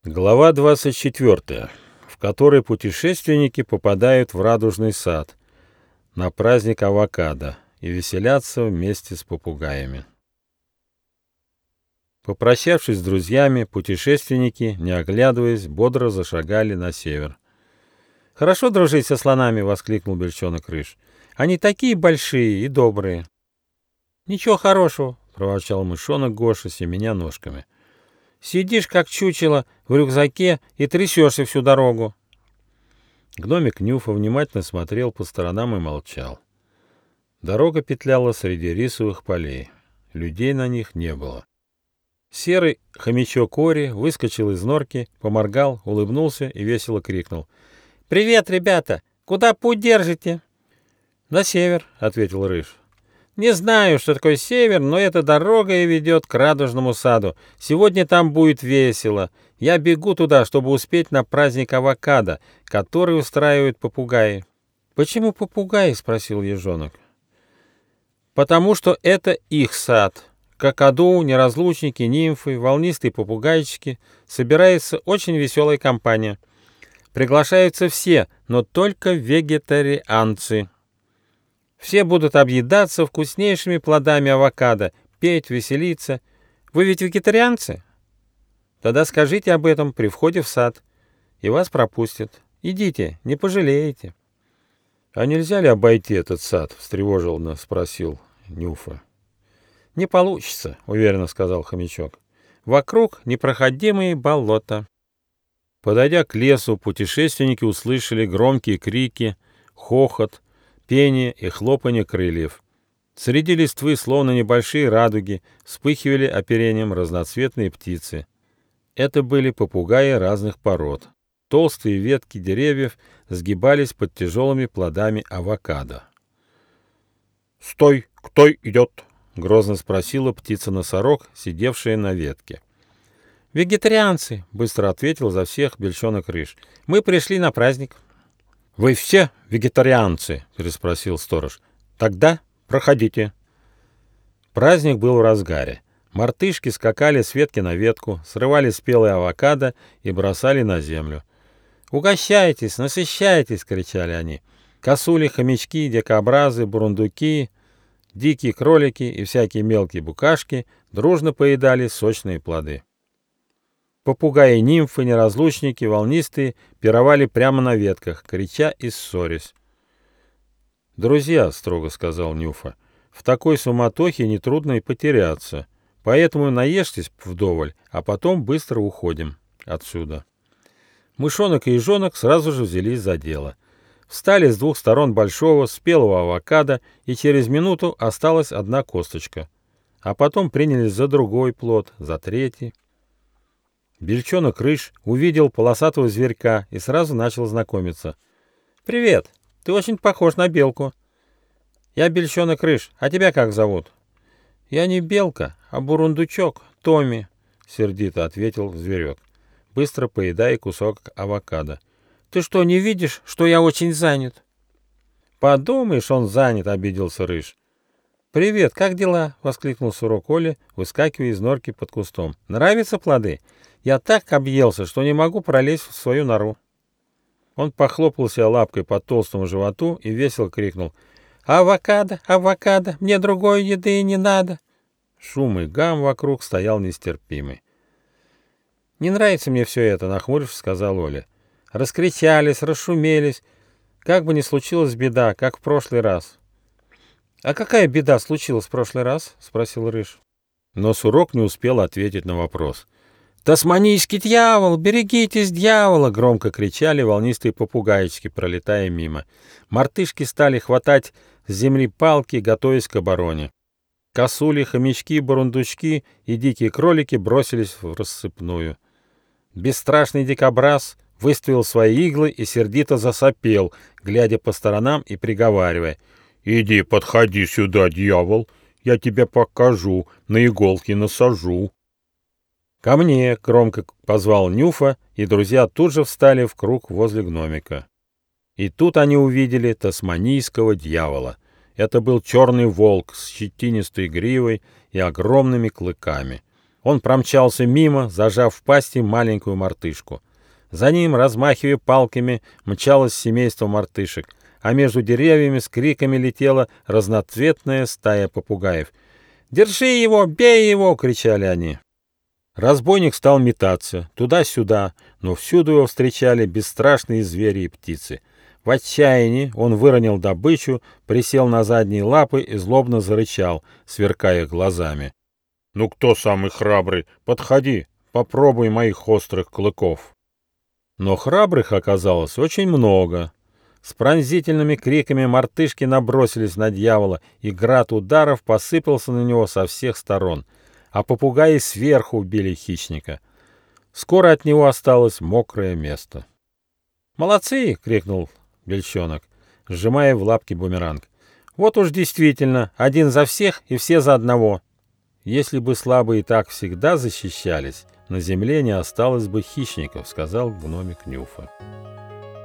Глава 24, в которой путешественники попадают в Радужный сад на праздник авокадо и веселятся вместе с попугаями. Попрощавшись с друзьями, путешественники, не оглядываясь, бодро зашагали на север. «Хорошо дружить со слонами!» — воскликнул Бельчонок-Рыж. «Они такие большие и добрые!» «Ничего хорошего!» — проворчал мышонок Гоша, семеня ножками. «Сидишь, как чучело, в рюкзаке и трясешься всю дорогу!» Гномик Нюфа внимательно смотрел по сторонам и молчал. Дорога петляла среди рисовых полей. Людей на них не было. Серый хомячок Ори выскочил из норки, поморгал, улыбнулся и весело крикнул: «Привет, ребята! Куда путь держите?» «На север», — ответил Рыж. «Не знаю, что такое север, но эта дорога и ведет к Радужному саду. Сегодня там будет весело. Я бегу туда, чтобы успеть на праздник авокадо, который устраивают попугаи». «Почему попугаи?» — спросил ежонок. «Потому что это их сад. Какаду, неразлучники, нимфы, волнистые попугайчики. Собирается очень веселая компания. Приглашаются все, но только вегетарианцы. Все будут объедаться вкуснейшими плодами авокадо, петь, веселиться. Вы ведь вегетарианцы? Тогда скажите об этом при входе в сад, и вас пропустят. Идите, не пожалеете». «А нельзя ли обойти этот сад?» — встревоженно спросил Нюфа. «Не получится», — уверенно сказал хомячок. «Вокруг непроходимые болота». Подойдя к лесу, путешественники услышали громкие крики, хохот, пение и хлопанье крыльев. Среди листвы, словно небольшие радуги, вспыхивали оперением разноцветные птицы. Это были попугаи разных пород. Толстые ветки деревьев сгибались под тяжелыми плодами авокадо. «Стой! Кто идет?» — грозно спросила птица-носорог, сидевшая на ветке. «Вегетарианцы!» — быстро ответил за всех Бельчонок-Рыж. «Мы пришли на праздник». «Вы все вегетарианцы?» — переспросил сторож. «Тогда проходите». Праздник был в разгаре. Мартышки скакали с ветки на ветку, срывали спелые авокадо и бросали на землю. «Угощайтесь, насыщайтесь!» — кричали они. Косули, хомячки, дикобразы, бурундуки, дикие кролики и всякие мелкие букашки дружно поедали сочные плоды. Попугаи, нимфы, неразлучники, волнистые пировали прямо на ветках, крича и ссорясь. «Друзья», — строго сказал Нюфа, — «в такой суматохе нетрудно и потеряться, поэтому наешьтесь вдоволь, а потом быстро уходим отсюда». Мышонок и ежонок сразу же взялись за дело. Встали с двух сторон большого спелого авокадо, и через минуту осталась одна косточка. А потом принялись за другой плод, за третий. Бельчонок-Рыж увидел полосатого зверька и сразу начал знакомиться. «Привет, ты очень похож на белку». «Я Бельчонок-Рыж, а тебя как зовут?» «Я не белка, а бурундучок, Томми», — сердито ответил зверек, быстро поедая кусок авокадо. «Ты что, не видишь, что я очень занят?» «Подумаешь, он занят», — обиделся Рыж. «Привет, как дела?» — воскликнул Сурок Оля, выскакивая из норки под кустом. «Нравятся плоды? Я так объелся, что не могу пролезть в свою нору». Он похлопал себя лапкой по толстому животу и весело крикнул: «Авокадо, авокадо, мне другой еды не надо!» Шум и гам вокруг стоял нестерпимый. «Не нравится мне все это», — нахмурившись, сказал Оля. «Раскричались, расшумелись. Как бы ни случилась беда, как в прошлый раз». «А какая беда случилась в прошлый раз?» — спросил Рыж. Но Сурок не успел ответить на вопрос. «Тасманийский дьявол! Берегитесь дьявола!» — громко кричали волнистые попугайчики, пролетая мимо. Мартышки стали хватать с земли палки, готовясь к обороне. Косули, хомячки, бурундучки и дикие кролики бросились в рассыпную. Бесстрашный дикобраз выставил свои иглы и сердито засопел, глядя по сторонам и приговаривая: «Иди, подходи сюда, дьявол, я тебе покажу, на иголки насажу». «Ко мне!» — громко позвал Нюфа, и друзья тут же встали в круг возле гномика. И тут они увидели тасманийского дьявола. Это был черный волк с щетинистой гривой и огромными клыками. Он промчался мимо, зажав в пасти маленькую мартышку. За ним, размахивая палками, мчалось семейство мартышек, а между деревьями с криками летела разноцветная стая попугаев. «Держи его! Бей его!» — кричали они. Разбойник стал метаться туда-сюда, но всюду его встречали бесстрашные звери и птицы. В отчаянии он выронил добычу, присел на задние лапы и злобно зарычал, сверкая глазами. «Ну кто самый храбрый? Подходи, попробуй моих острых клыков». Но храбрых оказалось очень много. С пронзительными криками мартышки набросились на дьявола, и град ударов посыпался на него со всех сторон, а попугаи сверху убили хищника. Скоро от него осталось мокрое место. «Молодцы!» — крикнул Бельчонок, сжимая в лапки бумеранг. «Вот уж действительно, один за всех и все за одного. Если бы слабые так всегда защищались, на земле не осталось бы хищников», — сказал гномик Нюфа.